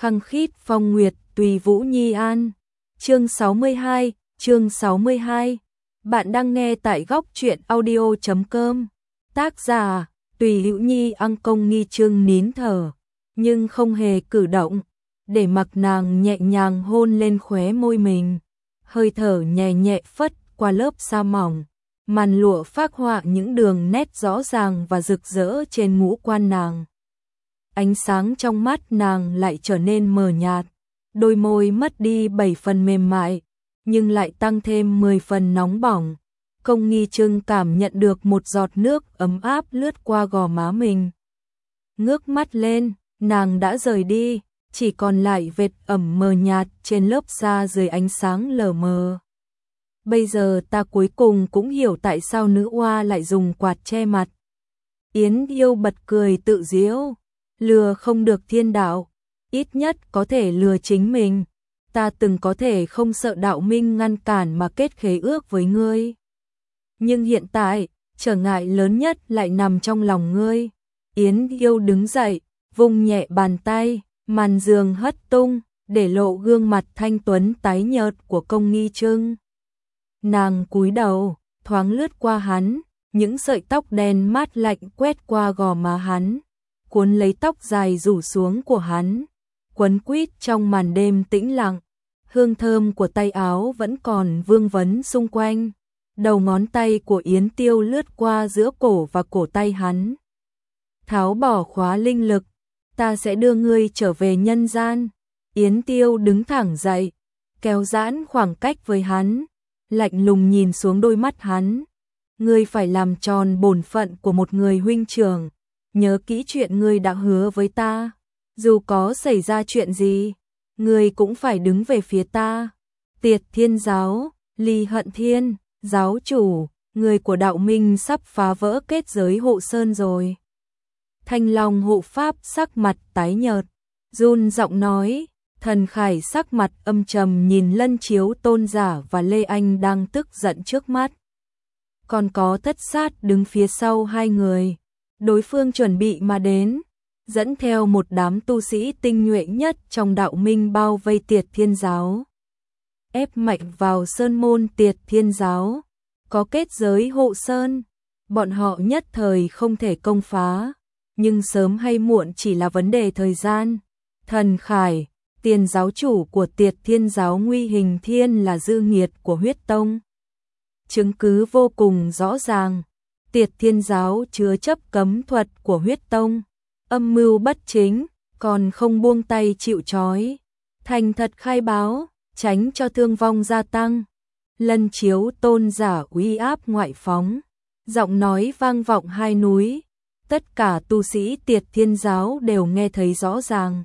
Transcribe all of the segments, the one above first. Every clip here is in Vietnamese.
khăng khít phong nguyệt tùy vũ nhi an. Chương 62. Bạn đang nghe tại góc truyện audio.com. Tác giả Tùy Hữu Nhi. Ăng Công Nghi Trương nín thở, nhưng không hề cử động, để mặc nàng nhẹ nhàng hôn lên khóe môi mình. Hơi thở nhẹ nhẹ phất qua lớp sa mỏng, màn lụa phác họa những đường nét rõ ràng và rực rỡ trên ngũ quan nàng. Ánh sáng trong mắt nàng lại trở nên mờ nhạt, đôi môi mất đi 7 phần mềm mại, nhưng lại tăng thêm 10 phần nóng bỏng. Công Nghi Trương cảm nhận được một giọt nước ấm áp lướt qua gò má mình. Ngước mắt lên, nàng đã rời đi, chỉ còn lại vệt ẩm mờ nhạt trên lớp da dưới ánh sáng lờ mờ. Bây giờ ta cuối cùng cũng hiểu tại sao nữ oa lại dùng quạt che mặt. Yến Yêu bật cười tự giễu, lừa không được thiên đạo, ít nhất có thể lừa chính mình. Ta từng có thể không sợ đạo minh ngăn cản mà kết khế ước với ngươi. Nhưng hiện tại, trở ngại lớn nhất lại nằm trong lòng ngươi. Yến Yêu đứng dậy, vung nhẹ bàn tay, màn giường hất tung, để lộ gương mặt thanh tuấn tái nhợt của Công Nghi Trương. Nàng cúi đầu, thoáng lướt qua hắn, những sợi tóc đen mát lạnh quét qua gò má hắn, cuốn lấy tóc dài rủ xuống của hắn, quấn quýt trong màn đêm tĩnh lặng. Hương thơm của tay áo vẫn còn vương vấn xung quanh. Đầu ngón tay của Yến Tiêu lướt qua giữa cổ và cổ tay hắn. Tháo bỏ khóa linh lực, ta sẽ đưa ngươi trở về nhân gian. Yến Tiêu đứng thẳng dậy, kéo giãn khoảng cách với hắn, lạnh lùng nhìn xuống đôi mắt hắn. Ngươi phải làm tròn bổn phận của một người huynh trưởng, nhớ kỹ chuyện ngươi đã hứa với ta, dù có xảy ra chuyện gì, ngươi cũng phải đứng về phía ta. Tiệt Thiên giáo, Ly Hận Thiên, giáo chủ, người của đạo minh sắp phá vỡ kết giới hộ sơn rồi. Thanh Long hộ pháp sắc mặt tái nhợt, run giọng nói. Thần Khải sắc mặt âm trầm nhìn Lân Chiếu tôn giả và Lê Anh đang tức giận trước mắt. Còn có Thất Sát đứng phía sau hai người. Đối phương chuẩn bị mà đến, dẫn theo một đám tu sĩ tinh nhuệ nhất trong đạo minh bao vây Tiệt Thiên giáo. Ép mạnh vào sơn môn Tiệt Thiên giáo, có kết giới hộ sơn, bọn họ nhất thời không thể công phá, nhưng sớm hay muộn chỉ là vấn đề thời gian. Thần Khải, tiền giáo chủ của Tiệt Thiên giáo Nguy Hình Thiên là dư nghiệt của huyết tông. Chứng cứ vô cùng rõ ràng, Tiệt Thiên giáo chứa chấp cấm thuật của huyết tông, âm mưu bất chính, còn không buông tay chịu trói. Thành thật khai báo, tránh cho thương vong gia tăng. Lân Chiếu tôn giả uy áp ngoại phóng, giọng nói vang vọng hai núi, tất cả tu sĩ Tiệt Thiên giáo đều nghe thấy rõ ràng.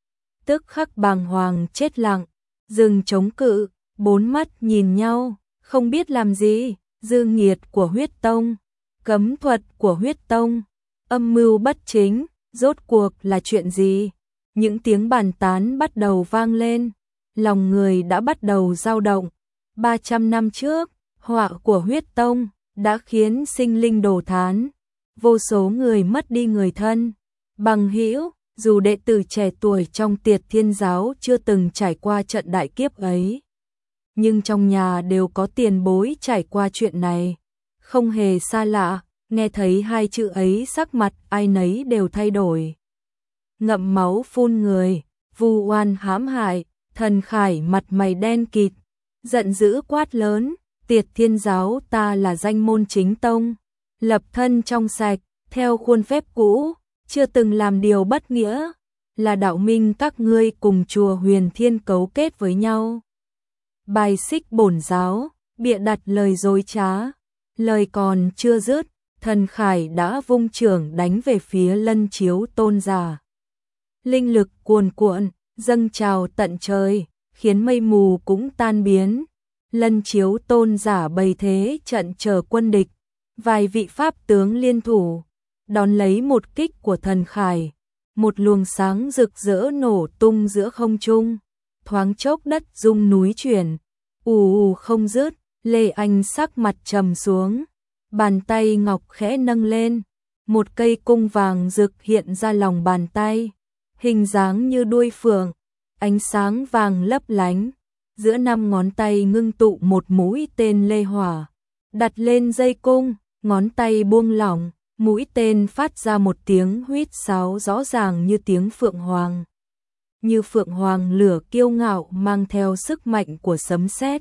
Tức khắc bàng hoàng chết lặng, dừng chống cự, bốn mắt nhìn nhau, không biết làm gì. Dư nghiệt của huyết tông, cấm thuật của huyết tông, âm mưu bất chính, rốt cuộc là chuyện gì? Những tiếng bàn tán bắt đầu vang lên, lòng người đã bắt đầu dao động. 300 năm trước, họa của huyết tông đã khiến sinh linh đổ thán, vô số người mất đi người thân, bằng hữu. Dù đệ tử trẻ tuổi trong Tiệt Thiên giáo chưa từng trải qua trận đại kiếp ấy, nhưng trong nhà đều có tiền bối trải qua chuyện này, không hề xa lạ. Nghe thấy hai chữ ấy sắc mặt ai nấy đều thay đổi. Ngậm máu phun người, vu oan hãm hại. Thần Khải mặt mày đen kịt, giận dữ quát lớn, Tiệt Thiên giáo ta là danh môn chính tông, lập thân trong sạch, theo khuôn phép cũ, chưa từng làm điều bất nghĩa, là đạo minh các ngươi cùng chùa Huyền Thiên cấu kết với nhau, bài xích bổn giáo, bịa đặt lời dối trá. Lời còn chưa dứt, Thần Khải đã vung chưởng đánh về phía Lân Chiếu tôn giả. Linh lực cuồn cuộn, dâng trào tận trời, khiến mây mù cũng tan biến. Lân Chiếu tôn giả bày thế trận chờ quân địch, vài vị pháp tướng liên thủ, đón lấy một kích của Thần Khải. Một luồng sáng rực rỡ nổ tung giữa không trung, thoáng chốc đất rung núi chuyển, ù ù không dứt. Lê Anh sắc mặt trầm xuống, bàn tay ngọc khẽ nâng lên, một cây cung vàng rực hiện ra lòng bàn tay, hình dáng như đuôi phượng, ánh sáng vàng lấp lánh, giữa 5 ngón tay ngưng tụ một mũi tên lê hỏa, đặt lên dây cung, ngón tay buông lỏng, mũi tên phát ra một tiếng huýt sáo rõ ràng như tiếng phượng hoàng. Như phượng hoàng lửa kiêu ngạo mang theo sức mạnh của sấm sét,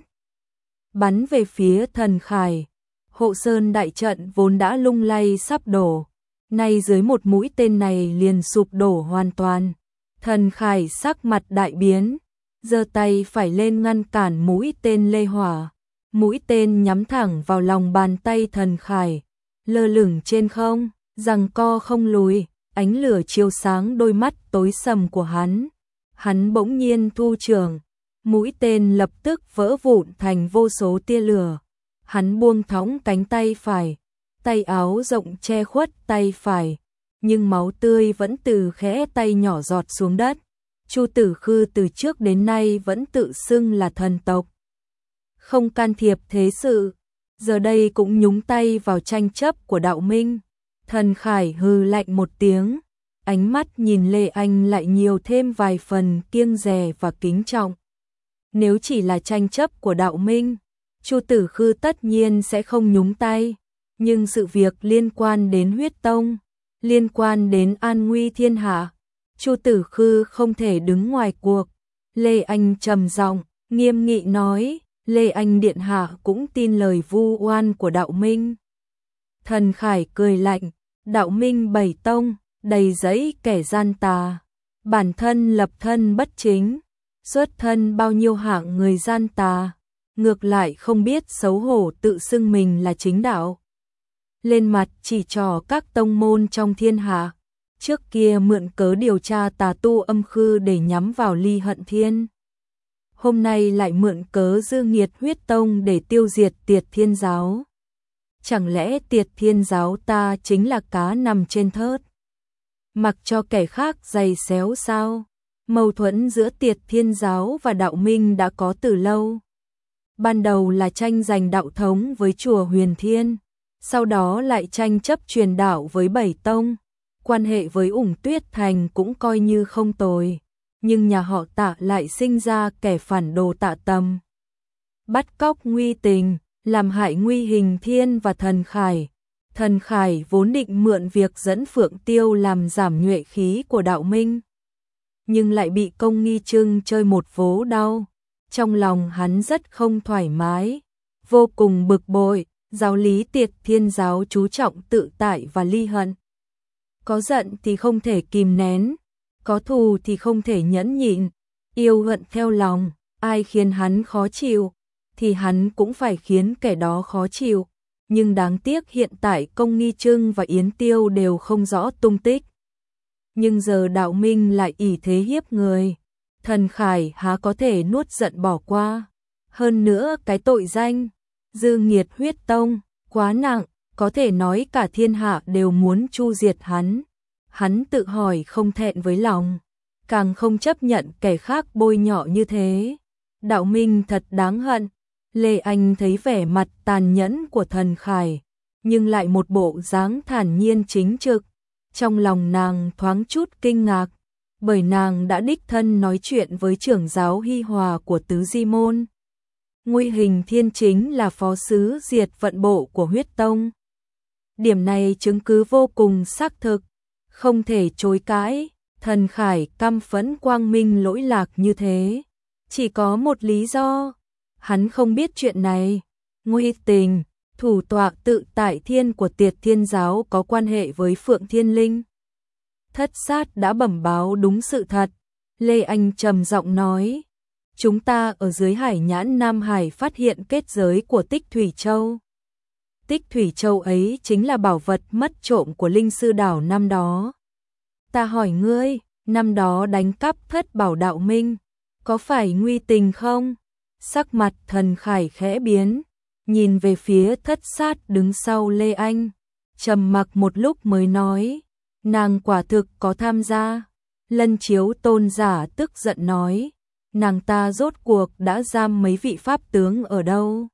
bắn về phía Thần Khải. Hộ Sơn đại trận vốn đã lung lay sắp đổ, nay dưới một mũi tên này liền sụp đổ hoàn toàn. Thần Khải sắc mặt đại biến, giơ tay phải lên ngăn cản mũi tên lê hỏa. Mũi tên nhắm thẳng vào lòng bàn tay Thần Khải, lơ lửng trên không, giằng co không lùi, ánh lửa chiếu sáng đôi mắt tối sầm của hắn. Hắn bỗng nhiên thu trường, mũi tên lập tức vỡ vụn thành vô số tia lửa. Hắn buông thõng cánh tay phải, tay áo rộng che khuất tay phải, nhưng máu tươi vẫn từ khẽ tay nhỏ giọt xuống đất. Chu Tử Khư từ trước đến nay vẫn tự xưng là thần tộc, không can thiệp thế sự, giờ đây cũng nhúng tay vào tranh chấp của đạo minh. Thần Khải hừ lạnh một tiếng, ánh mắt nhìn Lê Anh lại nhiều thêm vài phần kiêng dè và kính trọng. Nếu chỉ là tranh chấp của đạo minh, Chu Tử Khư tất nhiên sẽ không nhúng tay, nhưng sự việc liên quan đến huyết tông, liên quan đến an nguy thiên hạ, Chu Tử Khư không thể đứng ngoài cuộc. Lê Anh trầm giọng, nghiêm nghị nói, Lê Anh điện hạ cũng tin lời vu oan của đạo minh. Thần Khải cười lạnh, đạo minh 7 tông, đầy dẫy kẻ gian tà, bản thân lập thân bất chính, xuất thân bao nhiêu hạng người gian tà, ngược lại không biết xấu hổ tự xưng mình là chính đạo. Lên mặt chỉ trỏ các tông môn trong thiên hạ, trước kia mượn cớ điều tra tà tu âm khư để nhắm vào Ly Hận Thiên. Hôm nay lại mượn cớ dư nghiệt huyết tông để tiêu diệt Tiệt Thiên giáo. Chẳng lẽ Tiệt Thiên giáo ta chính là cá nằm trên thớt, mặc cho kẻ khác giày xéo sao? Mâu thuẫn giữa Tiệt Thiên giáo và đạo minh đã có từ lâu. Ban đầu là tranh giành đạo thống với chùa Huyền Thiên, sau đó lại tranh chấp truyền đạo với 7 tông. Quan hệ với Ủng Tuyết Thành cũng coi như không tồi, nhưng nhà họ Tạ lại sinh ra kẻ phản đồ Tạ Tầm, bắt cóc Nguy Tình, làm hại Nguy Hình Thiên và Thần Khải. Thần Khải vốn định mượn việc dẫn Phượng Tiêu làm giảm nhuệ khí của đạo minh, nhưng lại bị Công Nghi Trưng chơi một vố đau. Trong lòng hắn rất không thoải mái, vô cùng bực bội. Giáo lý Tiệt Thiên giáo chú trọng tự tại và ly hận. Có giận thì không thể kìm nén, có thù thì không thể nhẫn nhịn, yêu hận theo lòng, ai khiến hắn khó chịu thì hắn cũng phải khiến kẻ đó khó chịu. Nhưng đáng tiếc hiện tại Công Nghi Trưng và Yến Tiêu đều không rõ tung tích. Nhưng giờ đạo minh lại ỷ thế hiếp người, Thần Khải há có thể nuốt giận bỏ qua. Hơn nữa cái tội danh dư nghiệt huyết tông quá nặng, có thể nói cả thiên hạ đều muốn chu diệt hắn. Hắn tự hỏi không thẹn với lòng, càng không chấp nhận kẻ khác bôi nhọ như thế. Đạo minh thật đáng hận. Lê Anh thấy vẻ mặt tàn nhẫn của Thần Khải, nhưng lại một bộ dáng thản nhiên chính trực. Trong lòng nàng thoáng chút kinh ngạc, bởi nàng đã đích thân nói chuyện với trưởng giáo Hi Hòa của Tứ Di Môn. Nguy Hình Thiên chính là phó sứ diệt vận bộ của huyết tông. Điểm này chứng cứ vô cùng xác thực, không thể chối cãi. Thần Khải căm phẫn quang minh lỗi lạc như thế, chỉ có một lý do, hắn không biết chuyện này. Nguy Tình, thủ tọa tự tại thiên của Tiệt Thiên giáo có quan hệ với Phượng Thiên Linh. Thất sát đã bẩm báo đúng sự thật. Lê Anh trầm giọng nói, chúng ta ở dưới Hải Nhãn Nam Hải phát hiện kết giới của Tích Thủy Châu. Tích Thủy Châu ấy chính là bảo vật mất trộm của Linh Sư Đảo năm đó. Ta hỏi ngươi, năm đó đánh cắp Thất Bảo đạo minh, có phải Nguy Tình không? Sắc mặt Thần Khải khẽ biến, nhìn về phía Thất sát đứng sau Lê Anh, trầm mặc một lúc mới nói, nàng quả thực có tham gia. Lân Chiếu tôn giả tức giận nói, nàng ta rốt cuộc đã giam mấy vị pháp tướng ở đâu?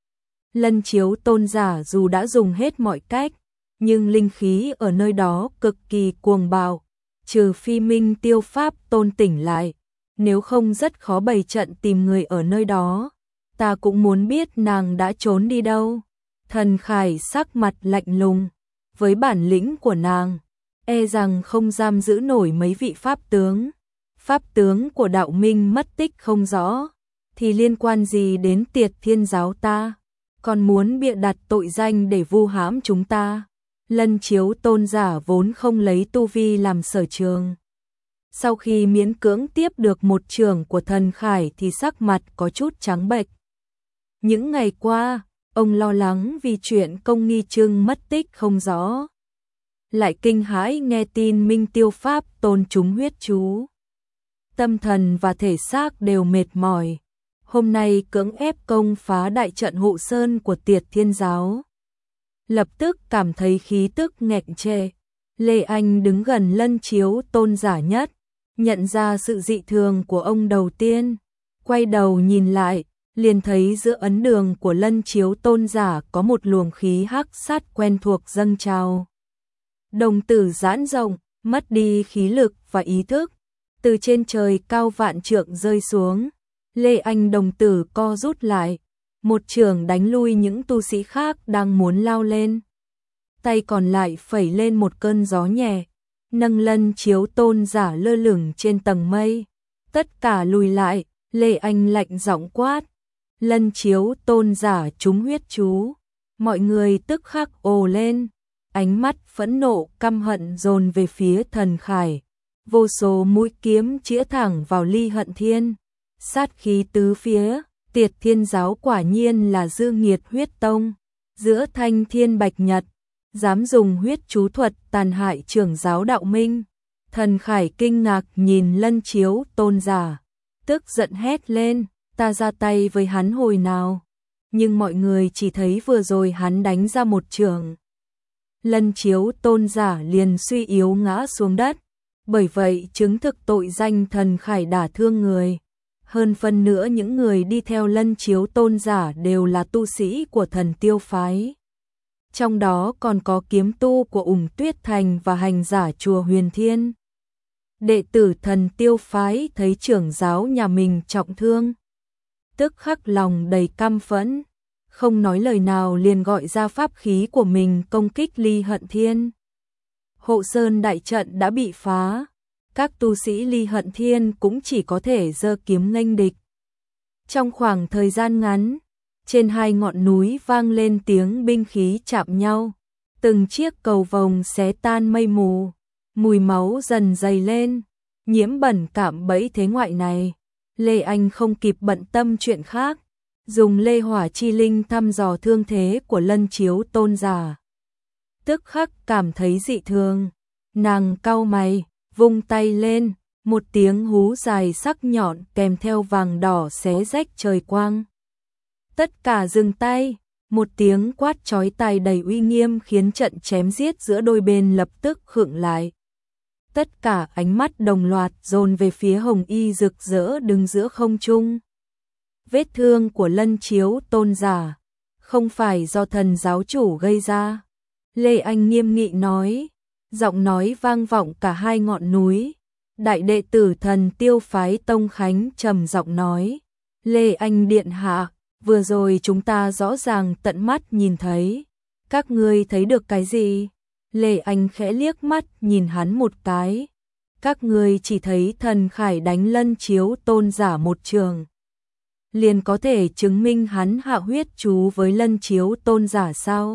Lân Chiếu tôn giả dù đã dùng hết mọi cách, nhưng linh khí ở nơi đó cực kỳ cuồng bạo, trừ phi Minh Tiêu pháp tôn tỉnh lại, nếu không rất khó bày trận tìm người ở nơi đó. Ta cũng muốn biết nàng đã trốn đi đâu. Thần Khải sắc mặt lạnh lùng, với bản lĩnh của nàng, e rằng không giam giữ nổi mấy vị pháp tướng. Pháp tướng của đạo minh mất tích không rõ, thì liên quan gì đến Tiệt Thiên giáo ta, còn muốn bịa đặt tội danh để vu hãm chúng ta. Lân Chiếu tôn giả vốn không lấy tu vi làm sở trường. Sau khi miễn cưỡng tiếp được một trường của Thần Khải thì sắc mặt có chút trắng bệch. Những ngày qua, ông lo lắng vì chuyện Công Nghi Trưng mất tích không rõ. Lại kinh hãi nghe tin Minh Tiêu Pháp tôn trúng huyết chú. Tâm thần và thể xác đều mệt mỏi. Hôm nay cưỡng ép công phá đại trận hộ sơn của Tiệt Thiên giáo. Lập tức cảm thấy khí tức nghẹn trệ. Lê Anh đứng gần Lân Chiếu tôn giả nhất, nhận ra sự dị thường của ông đầu tiên. Quay đầu nhìn lại, liền thấy giữa ấn đường của Lân Chiếu tôn giả có một luồng khí hắc sát quen thuộc dâng trào. Đồng tử giãn rộng, mất đi khí lực và ý thức, từ trên trời cao vạn trượng rơi xuống. Lê Anh đồng tử co rút lại, một chưởng đánh lui những tu sĩ khác đang muốn lao lên. Tay còn lại phẩy lên một cơn gió nhẹ, nâng Lân Chiếu tôn giả lơ lửng trên tầng mây. Tất cả lùi lại, Lê Anh lạnh giọng quát. Lân Chiếu tôn giả trúng huyết chú. Mọi người tức khắc ồ lên, ánh mắt phẫn nộ căm hận dồn về phía Thần Khải. Vô số mũi kiếm chĩa thẳng vào Ly Hận Thiên. Sát khí tứ phía, Tiệt Thiên giáo quả nhiên là dư nghiệt huyết tông. Giữa thanh thiên bạch nhật, dám dùng huyết chú thuật tàn hại trưởng giáo đạo minh. Thần Khải kinh ngạc nhìn Lân Chiếu tôn giả, tức giận hét lên, ta ra tay với hắn hồi nào? Nhưng mọi người chỉ thấy vừa rồi hắn đánh ra một chưởng. Lân Chiếu tôn giả liền suy yếu ngã xuống đất, bởi vậy chứng thực tội danh Thần Khải đả thương người. Hơn phân nữa những người đi theo Lân Chiếu tôn giả đều là tu sĩ của Thần Tiêu phái. Trong đó còn có kiếm tu của Ủng Tuyết Thành và hành giả chùa Huyền Thiên. Đệ tử Thần Tiêu phái thấy trưởng giáo nhà mình trọng thương, tức khắc lòng đầy căm phẫn, không nói lời nào liền gọi ra pháp khí của mình công kích Ly Hận Thiên. Hộ sơn đại trận đã bị phá, các tu sĩ Ly Hận Thiên cũng chỉ có thể giơ kiếm nghênh địch. Trong khoảng thời gian ngắn, trên hai ngọn núi vang lên tiếng binh khí chạm nhau, từng chiếc cầu vồng xé tan mây mù, mùi máu dần dày lên, nhiễm bẩn cạm bẫy thế ngoại này. Lê Anh không kịp bận tâm chuyện khác, dùng Lê Hỏa Chi Linh thăm dò thương thế của Lân Chiếu tôn giả. Tức khắc cảm thấy dị thường, nàng cau mày, vung tay lên, một tiếng hú dài sắc nhọn kèm theo vàng đỏ xé rách trời quang. Tất cả dừng tay, một tiếng quát chói tai đầy uy nghiêm khiến trận chém giết giữa đôi bên lập tức khựng lại. Tất cả ánh mắt đồng loạt dồn về phía hồng y rực rỡ đứng giữa không trung. Vết thương của Lân Chiếu tôn giả không phải do Thần giáo chủ gây ra. Lê Anh nghiêm nghị nói, giọng nói vang vọng cả hai ngọn núi. Đại đệ tử Thần Tiêu phái Tông Khánh trầm giọng nói, Lê Anh điện hạ, vừa rồi chúng ta rõ ràng tận mắt nhìn thấy. Các ngươi thấy được cái gì? Lê Anh khẽ liếc mắt nhìn hắn một cái. Các ngươi chỉ thấy Thần Khải đánh Lân Chiếu tôn giả một trường, liền có thể chứng minh hắn hạ huyết chú với Lân Chiếu tôn giả sao?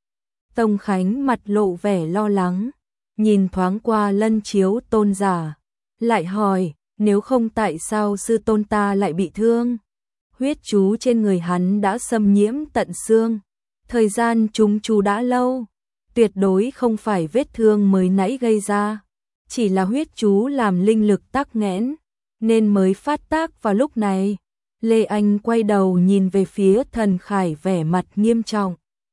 Tông Khánh mặt lộ vẻ lo lắng, nhìn thoáng qua Lân Chiếu tôn giả, lại hỏi, nếu không tại sao sư tôn ta lại bị thương? Huyết chú trên người hắn đã xâm nhiễm tận xương, thời gian trúng chú đã lâu, tuyệt đối không phải vết thương mới nãy gây ra, chỉ là huyết chú làm linh lực tắc nghẽn, nên mới phát tác vào lúc này. Lê Anh quay đầu nhìn về phía Thần Khải vẻ mặt nghiêm trọng.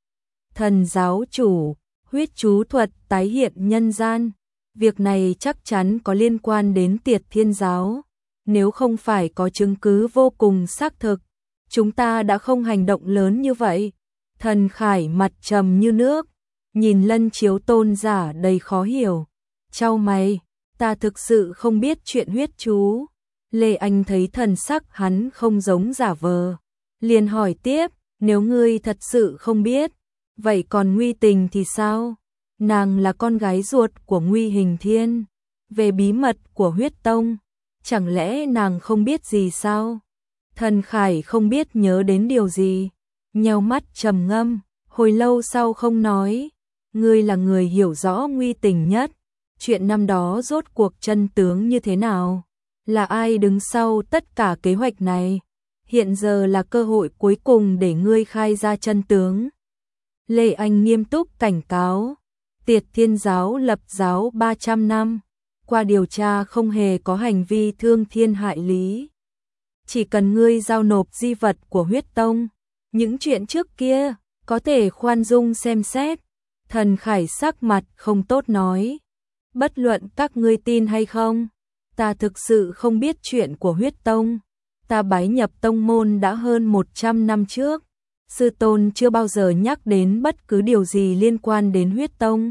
Thần giáo chủ, huyết chú thuật tái hiện nhân gian, việc này chắc chắn có liên quan đến Tiệt Thiên giáo. Nếu không phải có chứng cứ vô cùng xác thực, chúng ta đã không hành động lớn như vậy. Thần Khải mặt trầm như nước, nhìn Lân Chiếu tôn giả đầy khó hiểu. Chau mày, ta thực sự không biết chuyện huyết chú. Lê Anh thấy thần sắc hắn không giống giả vờ, liền hỏi tiếp, nếu ngươi thật sự không biết, vậy còn Nguy Tình thì sao? Nàng là con gái ruột của Nguy Hình Thiên, về bí mật của huyết tông, chẳng lẽ nàng không biết gì sao? Thần Khải không biết nhớ đến điều gì, nheo mắt trầm ngâm, hồi lâu sau không nói, ngươi là người hiểu rõ Nguy Tình nhất, chuyện năm đó rốt cuộc chân tướng như thế nào? Là ai đứng sau tất cả kế hoạch này? Hiện giờ là cơ hội cuối cùng để ngươi khai ra chân tướng. Lê Anh nghiêm túc cảnh cáo, Tiệt Thiên giáo lập giáo 300 năm, qua điều tra không hề có hành vi thương thiên hại lý. Chỉ cần ngươi giao nộp di vật của huyết tông, những chuyện trước kia có thể khoan dung xem xét. Thần Khải sắc mặt không tốt nói, bất luận các ngươi tin hay không, ta thực sự không biết chuyện của huyết tông. Ta bái nhập tông môn đã hơn 100 năm trước, sư tôn chưa bao giờ nhắc đến bất cứ điều gì liên quan đến huyết tông.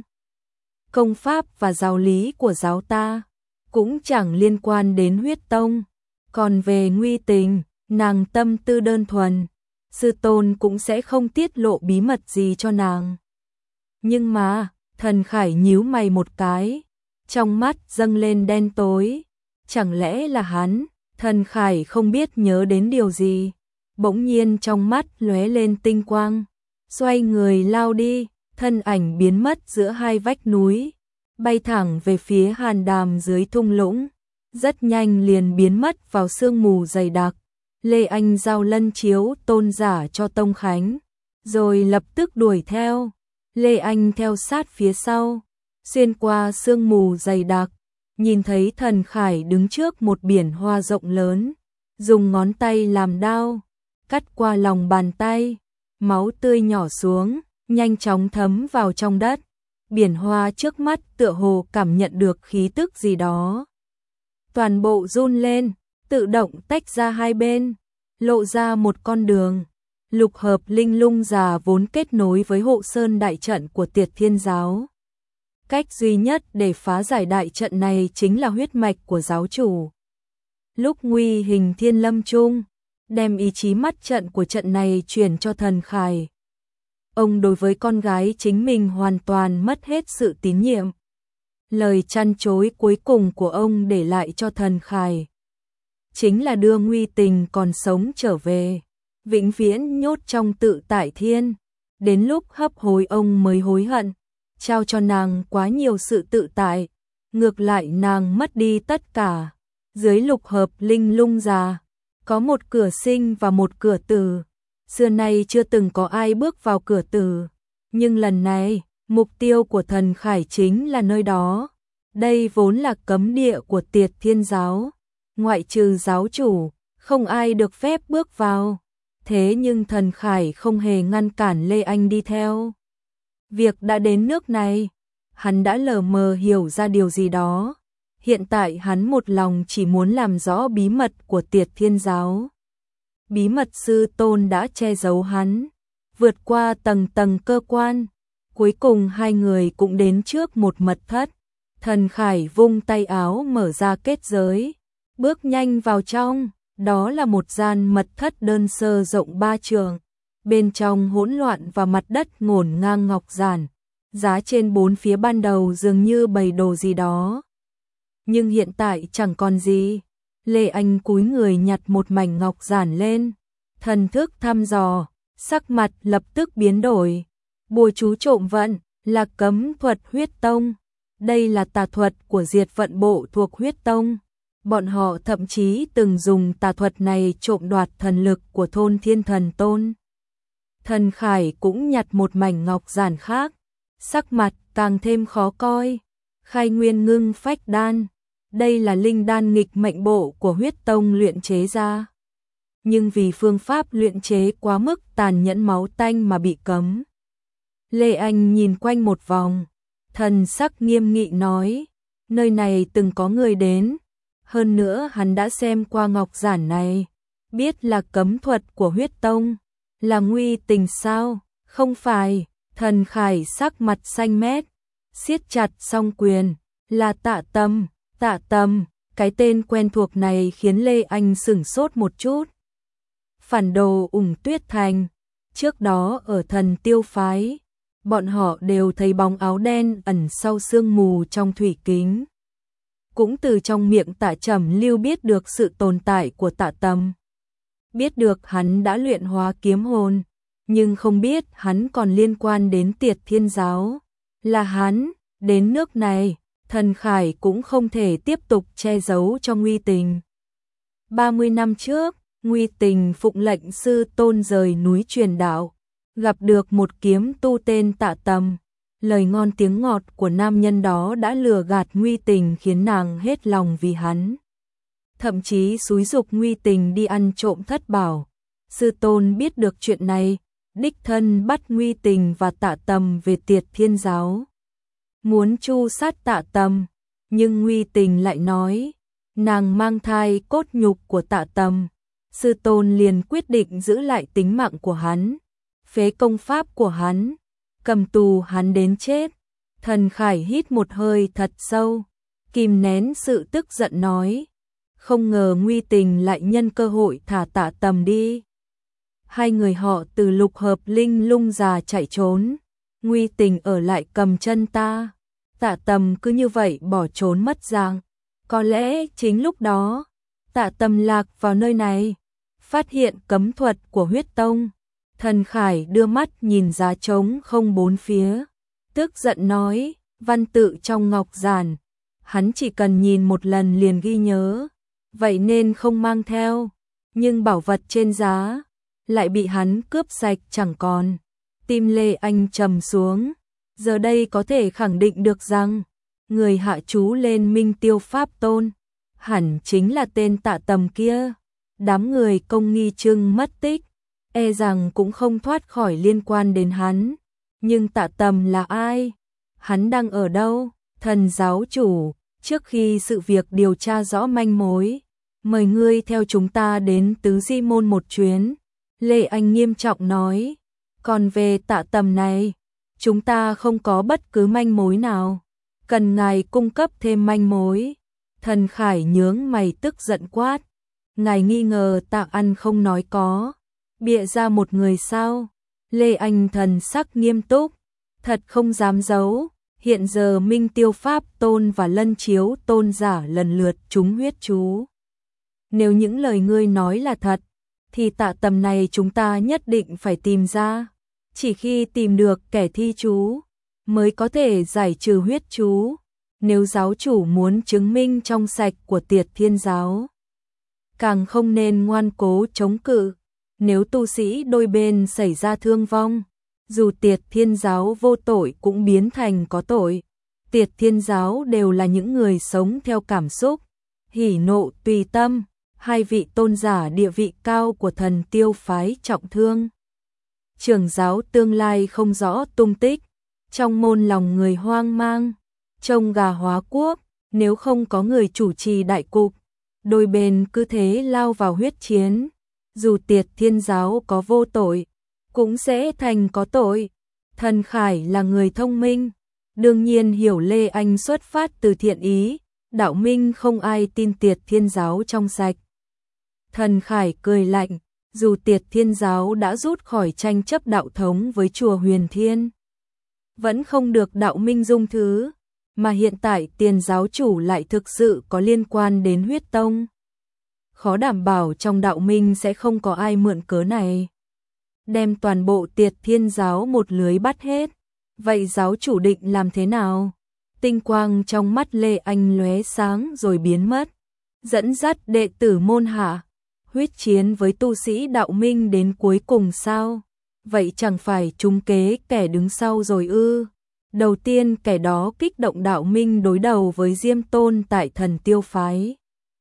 Công pháp và giáo lý của giáo ta cũng chẳng liên quan đến huyết tông. Còn về Nguy Tình, nàng tâm tư đơn thuần, sư tôn cũng sẽ không tiết lộ bí mật gì cho nàng. Nhưng mà, Thần Khải nhíu mày một cái, trong mắt dâng lên đen tối, chẳng lẽ là hắn? Thần Khải không biết nhớ đến điều gì, bỗng nhiên trong mắt lóe lên tinh quang, xoay người lao đi, thân ảnh biến mất giữa hai vách núi, bay thẳng về phía hàn đàm dưới thung lũng, rất nhanh liền biến mất vào sương mù dày đặc. Lê Anh giao lân chiếu tôn giả cho Tông Khánh, rồi lập tức đuổi theo. Lê Anh theo sát phía sau, xuyên qua sương mù dày đặc, nhìn thấy Thần Khải đứng trước một biển hoa rộng lớn, dùng ngón tay làm đao, cắt qua lòng bàn tay, máu tươi nhỏ xuống, nhanh chóng thấm vào trong đất. Biển hoa trước mắt tựa hồ cảm nhận được khí tức gì đó. Toàn bộ run lên, tự động tách ra hai bên, lộ ra một con đường. Lục hợp linh lung già vốn kết nối với hộ sơn đại trận của Tiệt Thiên giáo. Cách duy nhất để phá giải đại trận này chính là huyết mạch của giáo chủ. Lúc Nguy Hình Thiên lâm chung, đem ý chí mắt trận của trận này truyền cho Thần Khải. Ông đối với con gái chính mình hoàn toàn mất hết sự tín nhiệm. Lời chăn chối cuối cùng của ông để lại cho Thần Khải chính là đưa Nguy Tình còn sống trở về, vĩnh viễn nhốt trong tự tại thiên. Đến lúc hấp hối ông mới hối hận, trao cho nàng quá nhiều sự tự tại, ngược lại nàng mất đi tất cả. Dưới lục hợp linh lung già, có một cửa sinh và một cửa tử. Xưa nay chưa từng có ai bước vào cửa tử, nhưng lần này, mục tiêu của Thần Khải chính là nơi đó. Đây vốn là cấm địa của Tiệt Thiên giáo, ngoại trừ giáo chủ, không ai được phép bước vào. Thế nhưng Thần Khải không hề ngăn cản Lê Anh đi theo. Việc đã đến nước này, hắn đã lờ mờ hiểu ra điều gì đó. Hiện tại hắn một lòng chỉ muốn làm rõ bí mật của Tiệt Thiên giáo. Bí mật sư tôn đã che giấu hắn, vượt qua tầng tầng cơ quan. Cuối cùng hai người cũng đến trước một mật thất. Thần Khải vung tay áo mở ra kết giới, bước nhanh vào trong. Đó là một gian mật thất đơn sơ rộng 3 trượng, bên trong hỗn loạn và mặt đất ngổn ngang ngọc giản. Giá trên bốn phía ban đầu dường như bày đồ gì đó, nhưng hiện tại chẳng còn gì. Lê Anh cúi người nhặt một mảnh ngọc giản lên, thần thức thăm dò, sắc mặt lập tức biến đổi. Bùa chú trộm vận là cấm thuật huyết tông, đây là tà thuật của diệt vận bộ thuộc huyết tông. Bọn họ thậm chí từng dùng tà thuật này trộm đoạt thần lực của thôn Thiên Thần Tôn. Thần Khải cũng nhặt một mảnh ngọc giản khác, sắc mặt càng thêm khó coi. Khai nguyên ngưng phách đan, đây là linh đan nghịch mệnh bộ của huyết tông luyện chế ra. Nhưng vì phương pháp luyện chế quá mức tàn nhẫn máu tanh mà bị cấm. Lê Anh nhìn quanh một vòng, thần sắc nghiêm nghị nói, nơi này từng có người đến. Hơn nữa hắn đã xem qua ngọc giản này, biết là cấm thuật của huyết tông. Là Nguy Tình sao? Không phải. Thần Khải sắc mặt xanh mét, siết chặt song quyền. Là Tạ Tâm. Tạ Tâm, Cái tên quen thuộc này khiến Lê Anh sửng sốt một chút. Phản đồ Ủng Tuyết Thành, trước đó ở Thần Tiêu phái, bọn họ đều thấy bóng áo đen ẩn sau sương mù trong thủy kính. Cũng từ trong miệng Tạ Trầm Lưu biết được sự tồn tại của Tạ Tầm. Biết được hắn đã luyện hóa kiếm hồn, nhưng không biết hắn còn liên quan đến Tiệt Thiên Giáo. Là hắn, đến nước này, Thần Khải cũng không thể tiếp tục che giấu cho Nguy Tình. 30 năm trước, Nguy Tình phụng lệnh sư tôn rời núi truyền đạo, gặp được một kiếm tu tên Tạ Tầm. Lời ngon tiếng ngọt của nam nhân đó đã lừa gạt Nguy Tình khiến nàng hết lòng vì hắn. Thậm chí xúi giục Nguy Tình đi ăn trộm thất bảo. Sư tôn biết được chuyện này, đích thân bắt Nguy Tình và Tạ Tầm về Tiệt Thiên Giáo. Muốn tru sát Tạ Tầm, nhưng Nguy Tình lại nói, nàng mang thai cốt nhục của Tạ Tầm. Sư tôn liền quyết định giữ lại tính mạng của hắn, phế công pháp của hắn, cầm tù hắn đến chết. Thần Khải hít một hơi thật sâu, kìm nén sự tức giận nói, không ngờ Nguy Tình lại nhân cơ hội thả Tạ Tầm đi. Hai người họ từ Lục Hợp Linh Lung già chạy trốn, Nguy Tình ở lại cầm chân ta, Tạ Tầm cứ như vậy bỏ trốn mất dạng. Có lẽ chính lúc đó, Tạ Tầm lạc vào nơi này, phát hiện cấm thuật của huyết tông. Thần Khải đưa mắt nhìn giá trống không bốn phía, tức giận nói, văn tự trong ngọc giản, hắn chỉ cần nhìn một lần liền ghi nhớ, vậy nên không mang theo, nhưng bảo vật trên giá lại bị hắn cướp sạch chẳng còn. Tim Lê Anh trầm xuống, giờ đây có thể khẳng định được rằng, người hạ chú lên Minh Tiêu Pháp Tôn, hẳn chính là tên Tạ Tầm kia. Đám người Công Nghi Trưng mất tích, e rằng cũng không thoát khỏi liên quan đến hắn. Nhưng Tạ Tầm là ai? Hắn đang ở đâu? Thần giáo chủ, trước khi sự việc điều tra rõ manh mối, mời ngươi theo chúng ta đến Tứ Di Môn một chuyến. Lê Anh nghiêm trọng nói, còn về Tạ Tầm này, chúng ta không có bất cứ manh mối nào, cần ngài cung cấp thêm manh mối. Thần Khải nhướng mày tức giận quát, ngài nghi ngờ Tạ Ăn không nói có, bịa ra một người sao? Lê Anh thần sắc nghiêm túc, thật không dám giấu, hiện giờ Minh Tiêu Pháp Tôn và Lân Chiếu Tôn giả lần lượt trúng huyết chú. Nếu những lời ngươi nói là thật, thì Tạ Tầm này chúng ta nhất định phải tìm ra. Chỉ khi tìm được kẻ thi chú, mới có thể giải trừ huyết chú. Nếu giáo chủ muốn chứng minh trong sạch của Tiệt Thiên Giáo, càng không nên ngoan cố chống cự. Nếu tu sĩ đôi bên xảy ra thương vong, dù Tiệt Thiên Giáo vô tội cũng biến thành có tội. Tiệt Thiên Giáo đều là những người sống theo cảm xúc, hỉ nộ tùy tâm. Hai vị tôn giả địa vị cao của Thần Tiêu phái trọng thương, trưởng giáo tương lai không rõ tung tích, trong môn lòng người hoang mang, trông gà hóa quốc. Nếu không có người chủ trì đại cục, đôi bên cứ thế lao vào huyết chiến, dù Tiệt Thiên Giáo có vô tội, cũng sẽ thành có tội. Thần Khải là người thông minh, đương nhiên hiểu Lê Anh xuất phát từ thiện ý, đạo minh không ai tin Tiệt Thiên Giáo trong sạch. Thần Khải cười lạnh, dù Tiệt Thiên Giáo đã rút khỏi tranh chấp đạo thống với chùa Huyền Thiên, vẫn không được đạo minh dung thứ, mà hiện tại Tiền giáo chủ lại thực sự có liên quan đến huyết tông. Khó đảm bảo trong đạo minh sẽ không có ai mượn cớ này đem toàn bộ Tiệt Thiên Giáo một lưới bắt hết. Vậy giáo chủ định làm thế nào? Tinh quang trong mắt Lê Anh lóe sáng rồi biến mất, dẫn dắt đệ tử môn hạ huyết chiến với tu sĩ đạo minh đến cuối cùng sao? Vậy chẳng phải trúng kế kẻ đứng sau rồi ư? Đầu tiên kẻ đó kích động đạo minh đối đầu với Diêm Tôn tại Thần Tiêu phái,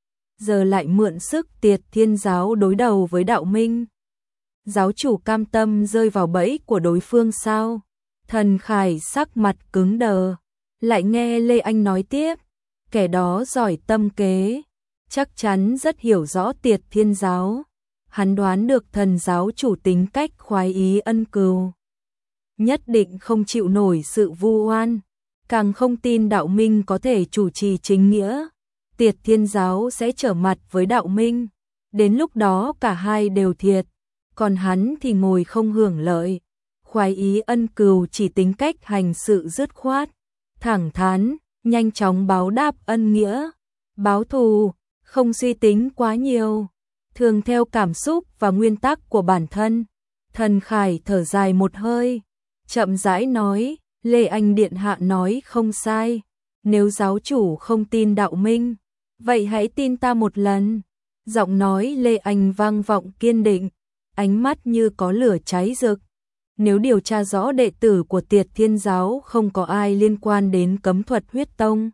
giờ lại mượn sức Tiệt Thiên Giáo đối đầu với đạo minh. Giáo chủ cam tâm rơi vào bẫy của đối phương sao? Thần Khải sắc mặt cứng đờ, lại nghe Lê Anh nói tiếp, kẻ đó giỏi tâm kế, chắc chắn rất hiểu rõ Tiệt Thiên Giáo. Hắn đoán được thần giáo chủ tính cách khoái ý ân cừu, nhất định không chịu nổi sự vu oan, càng không tin đạo minh có thể chủ trì chính nghĩa. Tiệt Thiên Giáo sẽ trở mặt với Đạo Minh. Đến lúc đó cả hai đều thiệt, còn hắn thì ngồi không hưởng lợi. Khoái Ý Ân Cừu chỉ tính cách hành sự dứt khoát, thẳng thắn, nhanh chóng báo đáp ân nghĩa, báo thù, không suy tính quá nhiều, thường theo cảm xúc và nguyên tắc của bản thân. Thần Khải thở dài một hơi, chậm rãi nói, Lê Anh điện hạ nói không sai, nếu giáo chủ không tin Đạo Minh, vậy hãy tin ta một lần. Giọng nói Lê Anh vang vọng kiên định, ánh mắt như có lửa cháy rực. Nếu điều tra rõ đệ tử của Tiệt Thiên Giáo không có ai liên quan đến cấm thuật huyết tông,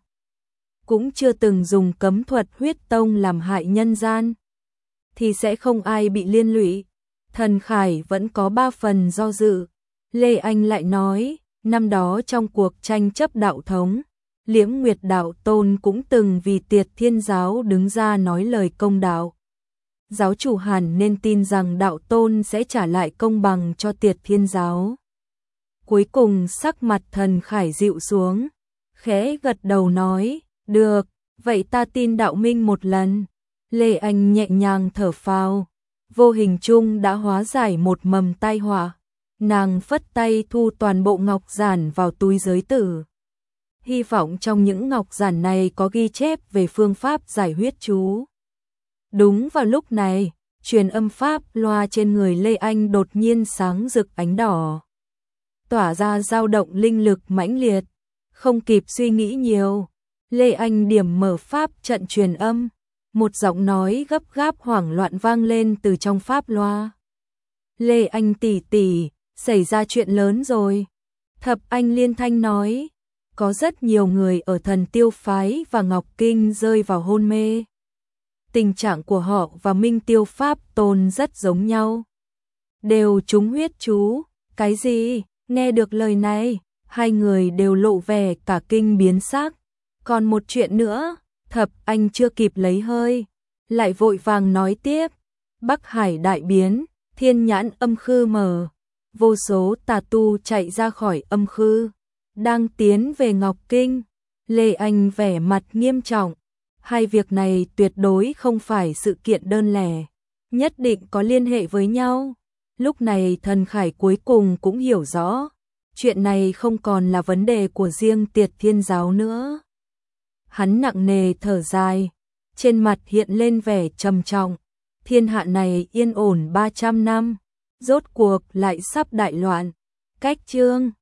cũng chưa từng dùng cấm thuật huyết tông làm hại nhân gian, thì sẽ không ai bị liên lụy. Thần Khải vẫn có 3 phần do dự. Lê Anh lại nói, năm đó trong cuộc tranh chấp đạo thống, Liễm Nguyệt Đạo Tôn cũng từng vì Tiệt Thiên Giáo đứng ra nói lời công đạo. Giáo chủ hẳn nên tin rằng Đạo Tôn sẽ trả lại công bằng cho Tiệt Thiên Giáo. Cuối cùng sắc mặt Thần Khải dịu xuống, khẽ gật đầu nói, được, vậy ta tin Đạo Minh một lần. Lê Anh nhẹ nhàng thở phào, vô hình chung đã hóa giải một mầm tai họa. Nàng phất tay thu toàn bộ ngọc giản vào túi giới tử. Hy vọng trong những ngọc giản này có ghi chép về phương pháp giải huyết chú. Đúng vào lúc này, truyền âm pháp loa trên người Lê Anh đột nhiên sáng rực ánh đỏ, tỏa ra dao động linh lực mãnh liệt. Không kịp suy nghĩ nhiều, Lê Anh điểm mở pháp trận truyền âm, một giọng nói gấp gáp hoảng loạn vang lên từ trong pháp loa. Lê Anh tỷ tỷ, xảy ra chuyện lớn rồi. Thập Anh liên thanh nói, có rất nhiều người ở Thần Tiêu Phái và Ngọc Kinh rơi vào hôn mê. Tình trạng của họ và Minh Tiêu Pháp Tôn rất giống nhau. Đều trúng huyết chú. Cái gì? Nghe được lời này, hai người đều lộ vẻ cả kinh biến sắc. Còn một chuyện nữa, Thập Anh chưa kịp lấy hơi, lại vội vàng nói tiếp. Bắc Hải đại biến, thiên nhãn âm khư mở. Vô số tà tu chạy ra khỏi âm khư, đang tiến về Ngọc Kinh. Lê Anh vẻ mặt nghiêm trọng. Hai việc này tuyệt đối không phải sự kiện đơn lẻ, nhất định có liên hệ với nhau. Lúc này Thần Khải cuối cùng cũng hiểu rõ, chuyện này không còn là vấn đề của riêng Tiệt Thiên Giáo nữa. Hắn nặng nề thở dài, trên mặt hiện lên vẻ trầm trọng. Thiên hạ này yên ổn 300 năm, rốt cuộc lại sắp đại loạn. Cách chương